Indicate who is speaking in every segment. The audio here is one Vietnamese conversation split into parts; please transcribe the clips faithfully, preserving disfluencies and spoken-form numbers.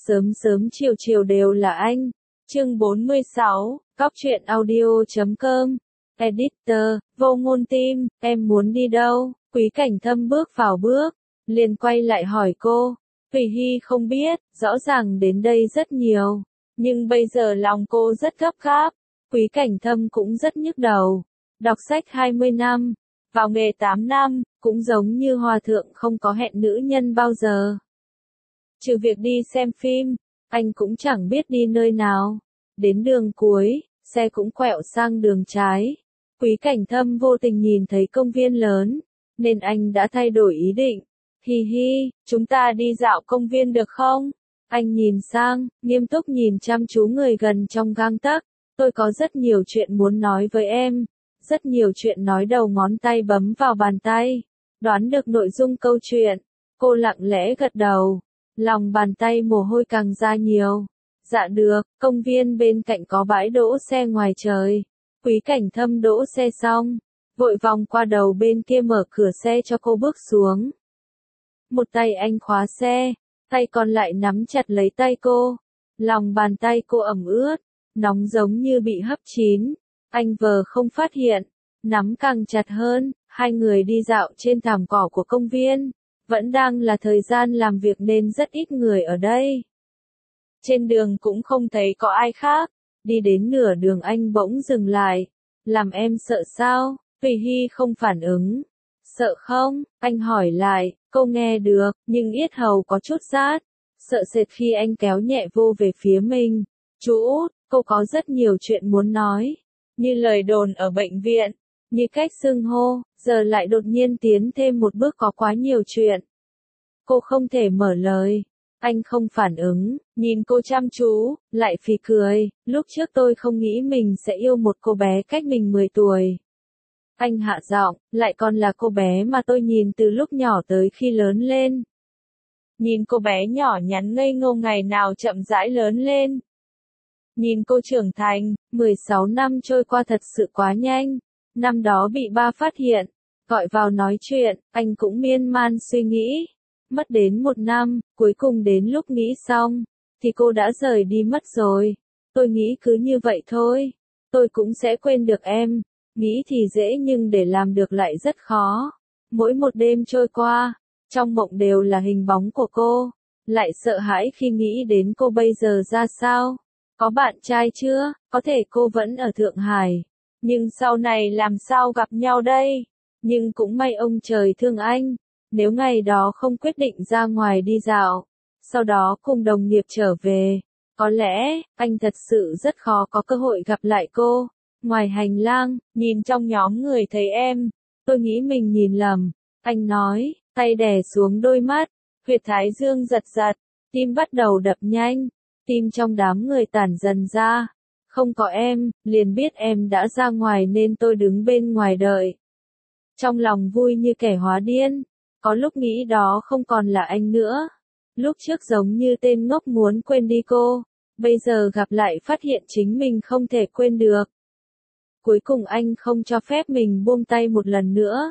Speaker 1: Sớm sớm chiều chiều đều là anh. Chương bốn mươi sáu, cóc truyện audio chấm com. Editor, Vô Ngôn Tim, em muốn đi đâu? Quý Cảnh Thâm bước vào bước, liền quay lại hỏi cô. Thủy Hy không biết, rõ ràng đến đây rất nhiều, nhưng bây giờ lòng cô rất gấp gáp. Quý Cảnh Thâm cũng rất nhức đầu. Đọc sách hai mươi năm, vào nghề tám năm, cũng giống như hòa thượng không có hẹn nữ nhân bao giờ. Trừ việc đi xem phim, anh cũng chẳng biết đi nơi nào. Đến đường cuối, xe cũng quẹo sang đường trái. Quý Cảnh Thâm vô tình nhìn thấy công viên lớn, nên anh đã thay đổi ý định. Hi hi, chúng ta đi dạo công viên được không? Anh nhìn sang, nghiêm túc nhìn chăm chú người gần trong gang tấc. Tôi có rất nhiều chuyện muốn nói với em. Rất nhiều chuyện nói đầu ngón tay bấm vào bàn tay. Đoán được nội dung câu chuyện. Cô lặng lẽ gật đầu. Lòng bàn tay mồ hôi càng ra nhiều. Dạ được, công viên bên cạnh có bãi đỗ xe ngoài trời. Quý Cảnh Thâm đỗ xe xong, vội vòng qua đầu bên kia mở cửa xe cho cô bước xuống. Một tay anh khóa xe, tay còn lại nắm chặt lấy tay cô. Lòng bàn tay cô ẩm ướt, nóng giống như bị hấp chín. Anh vờ không phát hiện, nắm càng chặt hơn. Hai người đi dạo trên thảm cỏ của công viên. Vẫn đang là thời gian làm việc nên rất ít người ở đây. Trên đường cũng không thấy có ai khác. Đi đến nửa đường anh bỗng dừng lại. Làm em sợ sao? Thủy Hy không phản ứng. Sợ không? Anh hỏi lại. Cô nghe được, nhưng yết hầu có chút rát. Sợ sệt khi anh kéo nhẹ vô về phía mình. Chú Út, cô có rất nhiều chuyện muốn nói. Như lời đồn ở bệnh viện. Như cách xưng hô, giờ lại đột nhiên tiến thêm một bước có quá nhiều chuyện. Cô không thể mở lời. Anh không phản ứng, nhìn cô chăm chú, lại phì cười. Lúc trước tôi không nghĩ mình sẽ yêu một cô bé cách mình mười tuổi. Anh hạ giọng, lại còn là cô bé mà tôi nhìn từ lúc nhỏ tới khi lớn lên. Nhìn cô bé nhỏ nhắn ngây ngô ngày nào chậm rãi lớn lên. Nhìn cô trưởng thành, mười sáu năm trôi qua thật sự quá nhanh. Năm đó bị ba phát hiện, gọi vào nói chuyện, anh cũng miên man suy nghĩ. Mất đến một năm, cuối cùng đến lúc nghĩ xong, thì cô đã rời đi mất rồi. Tôi nghĩ cứ như vậy thôi. Tôi cũng sẽ quên được em. Nghĩ thì dễ nhưng để làm được lại rất khó. Mỗi một đêm trôi qua, trong mộng đều là hình bóng của cô. Lại sợ hãi khi nghĩ đến cô bây giờ ra sao. Có bạn trai chưa? Có thể cô vẫn ở Thượng Hải. Nhưng sau này làm sao gặp nhau đây? Nhưng cũng may ông trời thương anh. Nếu ngày đó không quyết định ra ngoài đi dạo, sau đó cùng đồng nghiệp trở về, có lẽ, anh thật sự rất khó có cơ hội gặp lại cô. Ngoài hành lang, nhìn trong nhóm người thấy em, tôi nghĩ mình nhìn lầm. Anh nói, tay đè xuống đôi mắt, huyệt thái dương giật giật, tim bắt đầu đập nhanh, tim trong đám người tản dần ra. Không có em, liền biết em đã ra ngoài nên tôi đứng bên ngoài đợi. Trong lòng vui như kẻ hóa điên. Có lúc nghĩ đó không còn là anh nữa. Lúc trước giống như tên ngốc muốn quên đi cô. Bây giờ gặp lại phát hiện chính mình không thể quên được. Cuối cùng anh không cho phép mình buông tay một lần nữa.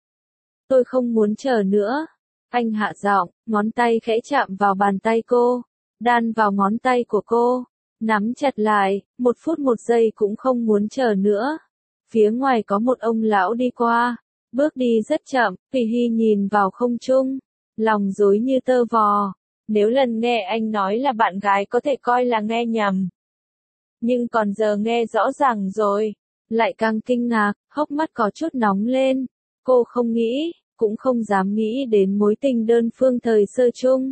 Speaker 1: Tôi không muốn chờ nữa. Anh hạ giọng, ngón tay khẽ chạm vào bàn tay cô. Đan vào ngón tay của cô. Nắm chặt lại, một phút một giây cũng không muốn chờ nữa. Phía ngoài có một ông lão đi qua. Bước đi rất chậm, Thủy Hy nhìn vào không trung, lòng rối như tơ vò. Nếu lần nghe anh nói là bạn gái có thể coi là nghe nhầm. Nhưng còn giờ nghe rõ ràng rồi, lại càng kinh ngạc, hốc mắt có chút nóng lên. Cô không nghĩ, cũng không dám nghĩ đến mối tình đơn phương thời sơ chung.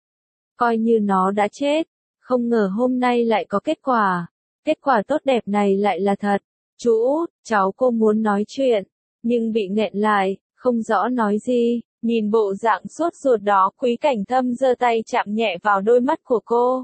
Speaker 1: Coi như nó đã chết, không ngờ hôm nay lại có kết quả. Kết quả tốt đẹp này lại là thật. Chú Út, cháu cô muốn nói chuyện. Nhưng bị nghẹn lại, không rõ nói gì. Nhìn bộ dạng sốt ruột đó, Quý Cảnh Thâm giơ tay chạm nhẹ vào đôi mắt của cô.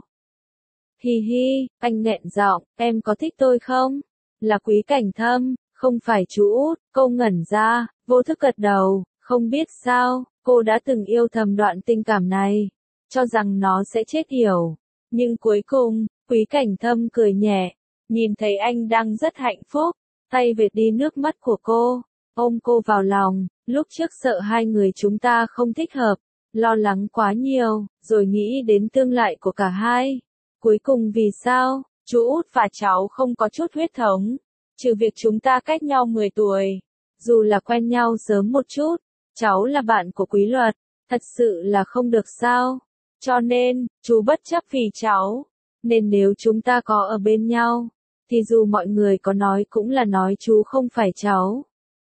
Speaker 1: Hi hi, anh nghẹn giọng, em có thích tôi không? Là Quý Cảnh Thâm, không phải chú Út. Cô ngẩn ra, vô thức gật đầu, không biết sao, cô đã từng yêu thầm đoạn tình cảm này, cho rằng nó sẽ chết yểu. Nhưng cuối cùng, Quý Cảnh Thâm cười nhẹ, nhìn thấy anh đang rất hạnh phúc, tay vệt đi nước mắt của cô. Ôm cô vào lòng, lúc trước sợ hai người chúng ta không thích hợp, lo lắng quá nhiều, rồi nghĩ đến tương lai của cả hai. Cuối cùng vì sao, chú út và cháu không có chút huyết thống, trừ việc chúng ta cách nhau mười tuổi. Dù là quen nhau sớm một chút, cháu là bạn của Quý Luật, thật sự là không được sao. Cho nên, chú bất chấp vì cháu, nên nếu chúng ta có ở bên nhau, thì dù mọi người có nói cũng là nói chú không phải cháu.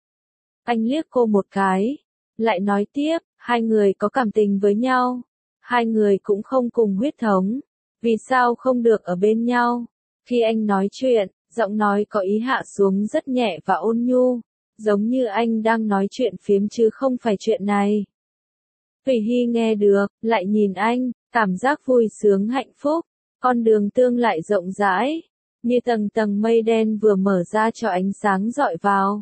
Speaker 1: Anh liếc cô một cái, lại nói tiếp, hai người có cảm tình với nhau, hai người cũng không cùng huyết thống, vì sao không được ở bên nhau? Khi anh nói chuyện, giọng nói có ý hạ xuống rất nhẹ và ôn nhu, giống như anh đang nói chuyện phiếm chứ không phải chuyện này. Thủy Hy nghe được, lại nhìn anh, cảm giác vui sướng hạnh phúc, con đường tương lại rộng rãi, như tầng tầng mây đen vừa mở ra cho ánh sáng rọi vào.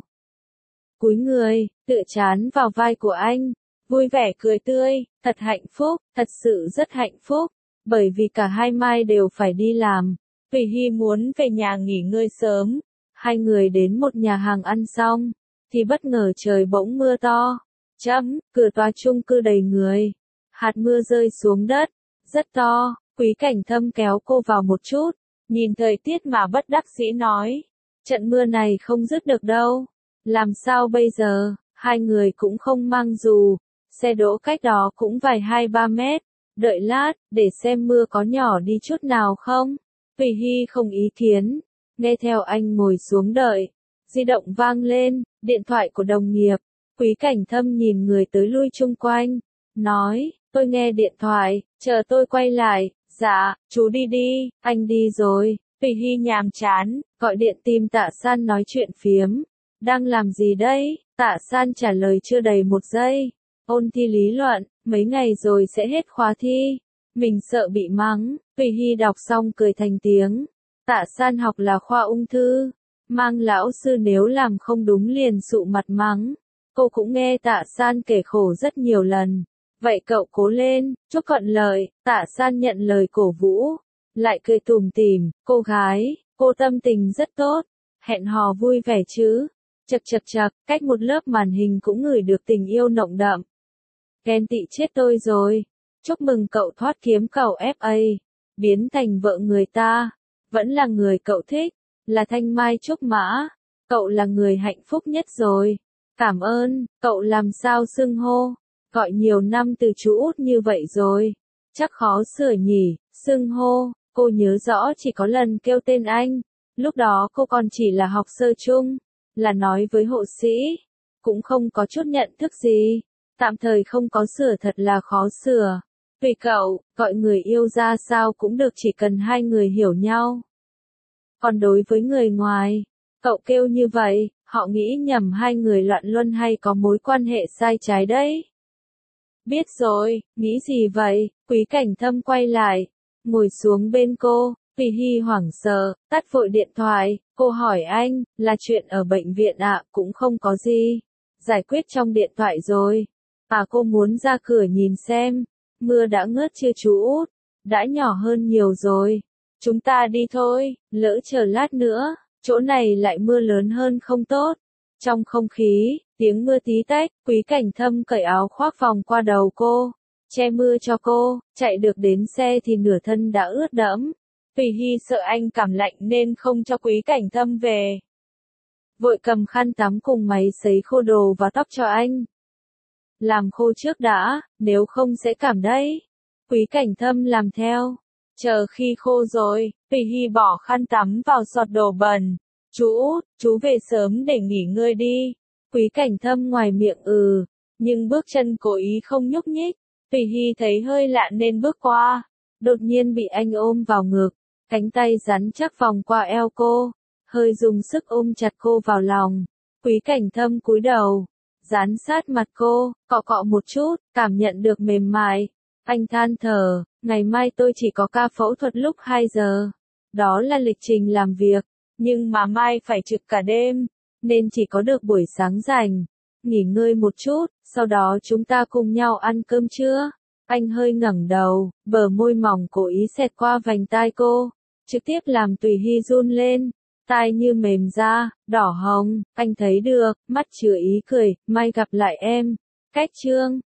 Speaker 1: Cúi người, tựa chán vào vai của anh, vui vẻ cười tươi, thật hạnh phúc, thật sự rất hạnh phúc, bởi vì cả hai mai đều phải đi làm. Thủy Hy muốn về nhà nghỉ ngơi sớm, hai người đến một nhà hàng ăn xong, thì bất ngờ trời bỗng mưa to. Chấm, cửa tòa chung cư đầy người. Hạt mưa rơi xuống đất, rất to. Quý Cảnh Thâm kéo cô vào một chút, nhìn thời tiết mà bất đắc dĩ nói. Trận mưa này không dứt được đâu. Làm sao bây giờ, hai người cũng không mang dù, xe đỗ cách đó cũng vài hai ba mét. Đợi lát, để xem mưa có nhỏ đi chút nào không. Thủy Hy không ý kiến, nghe theo anh ngồi xuống đợi. Di động vang lên, điện thoại của đồng nghiệp. Quý Cảnh Thâm nhìn người tới lui chung quanh, nói, tôi nghe điện thoại, chờ tôi quay lại. Dạ, chú đi đi, anh đi rồi. Thủy Hy nhàm chán, gọi điện tìm Tạ San nói chuyện phiếm. Đang làm gì đây? Tạ San trả lời chưa đầy một giây. Ôn thi lý luận, mấy ngày rồi sẽ hết khóa thi. Mình sợ bị mắng. Thủy Hy đọc xong cười thành tiếng. Tạ San học là khoa ung thư, mang lão sư nếu làm không đúng liền sụ mặt mắng. Cô cũng nghe Tạ San kể khổ rất nhiều lần. Vậy cậu cố lên, chúc thuận lợi. Tạ San nhận lời cổ vũ, lại cười tủm tỉm. Cô gái, cô tâm tình rất tốt, hẹn hò vui vẻ chứ. Chật chật chật, cách một lớp màn hình cũng ngửi được tình yêu nồng đậm. Ghen tị chết tôi rồi. Chúc mừng cậu thoát kiếm cầu ép a, biến thành vợ người ta. Vẫn là người cậu thích, là Thanh Mai Trúc Mã. Cậu là người hạnh phúc nhất rồi. Cảm ơn, cậu làm sao xưng hô, gọi nhiều năm từ chú út như vậy rồi. Chắc khó sửa nhỉ, xưng hô, cô nhớ rõ chỉ có lần kêu tên anh. Lúc đó cô còn chỉ là học sơ chung, là nói với hộ sĩ, cũng không có chút nhận thức gì. Tạm thời không có sửa thật là khó sửa. Tùy cậu, gọi người yêu ra sao cũng được chỉ cần hai người hiểu nhau. Còn đối với người ngoài, cậu kêu như vậy, họ nghĩ nhầm hai người loạn luân hay có mối quan hệ sai trái đấy. Biết rồi, nghĩ gì vậy? Quý Cảnh Thâm quay lại, ngồi xuống bên cô. Thủy Hy hoảng sợ, tắt vội điện thoại. Cô hỏi anh, là chuyện ở bệnh viện ạ? À? Cũng không có gì, giải quyết trong điện thoại rồi. À, cô muốn ra cửa nhìn xem, mưa đã ngớt chưa chú út? Đã nhỏ hơn nhiều rồi. Chúng ta đi thôi, lỡ chờ lát nữa, chỗ này lại mưa lớn hơn không tốt. Trong không khí, tiếng mưa tí tách. Quý Cảnh Thâm cởi áo khoác vòng qua đầu cô, che mưa cho cô. Chạy được đến xe thì nửa thân đã ướt đẫm. Thủy Hy sợ anh cảm lạnh nên không cho Quý Cảnh Thâm về. Vội cầm khăn tắm cùng máy sấy khô đồ và tóc cho anh. Làm khô trước đã, nếu không sẽ cảm đấy. Quý Cảnh Thâm làm theo. Chờ khi khô rồi, Thủy Hy bỏ khăn tắm vào xọt đồ bẩn. Chú út, chú về sớm để nghỉ ngơi đi. Quý Cảnh Thâm ngoài miệng ừ, nhưng bước chân cố ý không nhúc nhích. Thủy Hy thấy hơi lạ nên bước qua. Đột nhiên bị anh ôm vào ngực, cánh tay rắn chắc vòng qua eo cô, hơi dùng sức ôm chặt cô vào lòng. Quý Cảnh Thâm cúi đầu, dán sát mặt cô, cọ cọ một chút, cảm nhận được mềm mại. Anh than thở, ngày mai tôi chỉ có ca phẫu thuật lúc hai giờ. Đó là lịch trình làm việc, nhưng mà mai phải trực cả đêm, nên chỉ có được buổi sáng rảnh. Nghỉ ngơi một chút, sau đó chúng ta cùng nhau ăn cơm trưa. Anh hơi ngẩng đầu, bờ môi mỏng cố ý xẹt qua vành tai cô, trực tiếp làm Thủy Hy run lên. Tai như mềm ra, đỏ hồng, anh thấy được, mắt chứa ý cười, mai gặp lại em. Cách chương